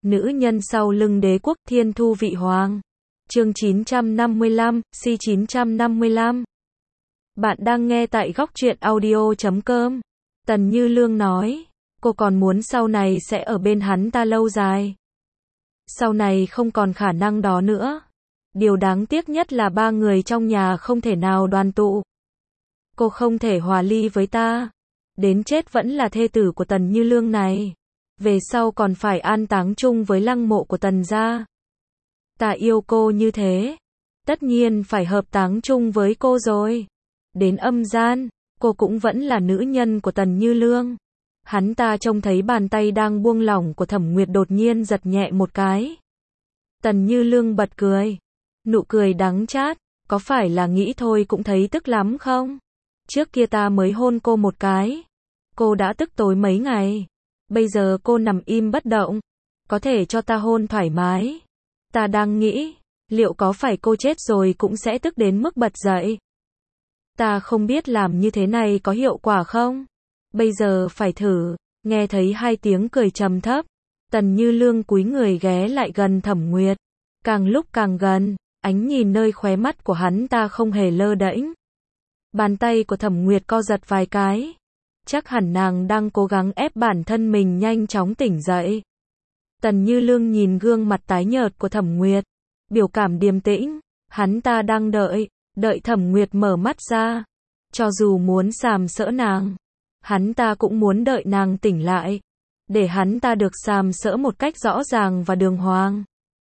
Nữ nhân sau lưng đế quốc Thiên Thu Vị Hoàng. Chương 955, C955. Bạn đang nghe tại góc truyện audio.com. Tần Như Lương nói, cô còn muốn sau này sẽ ở bên hắn ta lâu dài. Sau này không còn khả năng đó nữa. Điều đáng tiếc nhất là ba người trong nhà không thể nào đoàn tụ. Cô không thể hòa ly với ta. Đến chết vẫn là thê tử của Tần Như Lương này. Về sau còn phải an táng chung với lăng mộ của Tần gia. Ta yêu cô như thế. Tất nhiên phải hợp táng chung với cô rồi. Đến âm gian, cô cũng vẫn là nữ nhân của Tần Như Lương. Hắn ta trông thấy bàn tay đang buông lỏng của Thẩm Nguyệt đột nhiên giật nhẹ một cái. Tần Như Lương bật cười. Nụ cười đắng chát, có phải là nghĩ thôi cũng thấy tức lắm không? Trước kia ta mới hôn cô một cái. Cô đã tức tối mấy ngày. Bây giờ cô nằm im bất động. Có thể cho ta hôn thoải mái. Ta đang nghĩ, liệu có phải cô chết rồi cũng sẽ tức đến mức bật dậy. Ta không biết làm như thế này có hiệu quả không? Bây giờ phải thử. Nghe thấy hai tiếng cười trầm thấp. Tần Như Lương cúi người ghé lại gần Thẩm Nguyệt. Càng lúc càng gần, ánh nhìn nơi khóe mắt của hắn ta không hề lơ đễnh. Bàn tay của Thẩm Nguyệt co giật vài cái. Chắc hẳn nàng đang cố gắng ép bản thân mình nhanh chóng tỉnh dậy. Tần Như Lương nhìn gương mặt tái nhợt của Thẩm Nguyệt. Biểu cảm điềm tĩnh. Hắn ta đang đợi Thẩm Nguyệt mở mắt ra. Cho dù muốn sàm sỡ nàng, hắn ta cũng muốn đợi nàng tỉnh lại. Để hắn ta được sàm sỡ một cách rõ ràng và đường hoàng.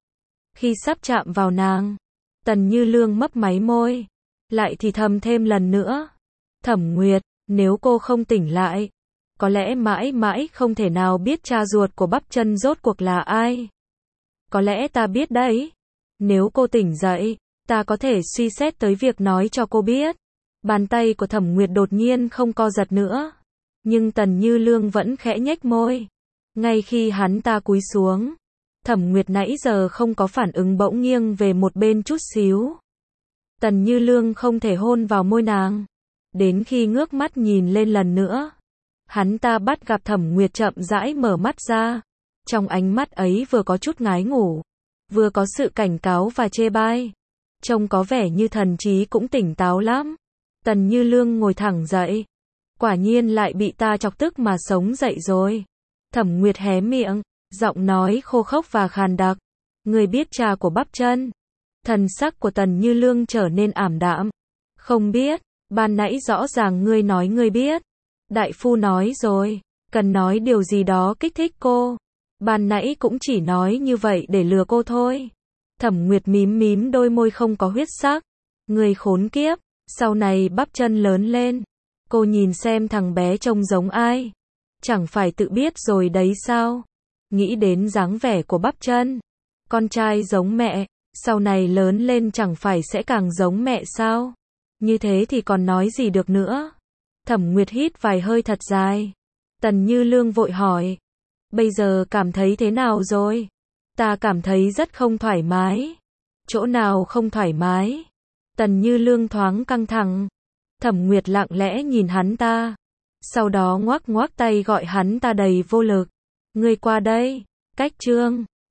Khi sắp chạm vào nàng, Tần Như Lương mấp máy môi. Lại thì thầm thêm lần nữa. Thẩm Nguyệt, nếu cô không tỉnh lại, có lẽ mãi mãi không thể nào biết cha ruột của Bắp Chân rốt cuộc là ai. Có lẽ ta biết đấy. Nếu cô tỉnh dậy, ta có thể suy xét tới việc nói cho cô biết. Bàn tay của Thẩm Nguyệt đột nhiên không co giật nữa. Nhưng Tần Như Lương vẫn khẽ nhếch môi. Ngay khi hắn ta cúi xuống, Thẩm Nguyệt nãy giờ không có phản ứng bỗng nghiêng về một bên chút xíu. Tần Như Lương không thể hôn vào môi nàng. Đến khi ngước mắt nhìn lên lần nữa, hắn ta bắt gặp Thẩm Nguyệt chậm rãi mở mắt ra. Trong ánh mắt ấy vừa có chút ngái ngủ, vừa có sự cảnh cáo và chê bai. Trông có vẻ như thần trí cũng tỉnh táo lắm. Tần Như Lương ngồi thẳng dậy. Quả nhiên lại bị ta chọc tức mà sống dậy rồi. Thẩm Nguyệt hé miệng, giọng nói khô khốc và khàn đặc. Người biết cha của Bắp Chân? Thần sắc của Tần Như Lương trở nên ảm đạm. Không biết, ban nãy rõ ràng ngươi nói ngươi biết. Đại phu nói rồi, cần nói điều gì đó kích thích cô. Ban nãy cũng chỉ nói như vậy để lừa cô thôi. Thẩm Nguyệt mím đôi môi không có huyết sắc. Người khốn kiếp, sau này Bắp Chân lớn lên, cô nhìn xem thằng bé trông giống ai. Chẳng phải tự biết rồi đấy sao? Nghĩ đến dáng vẻ của Bắp Chân, con trai giống mẹ, sau này lớn lên chẳng phải sẽ càng giống mẹ sao? Như thế thì còn nói gì được nữa? Thẩm Nguyệt hít vài hơi thật dài. Tần Như Lương vội hỏi. Bây giờ cảm thấy thế nào rồi? Ta cảm thấy rất không thoải mái. Chỗ nào không thoải mái? Tần Như Lương thoáng căng thẳng. Thẩm Nguyệt lặng lẽ nhìn hắn ta. Sau đó ngoắc tay gọi hắn ta đầy vô lực. Ngươi qua đây. Cách chương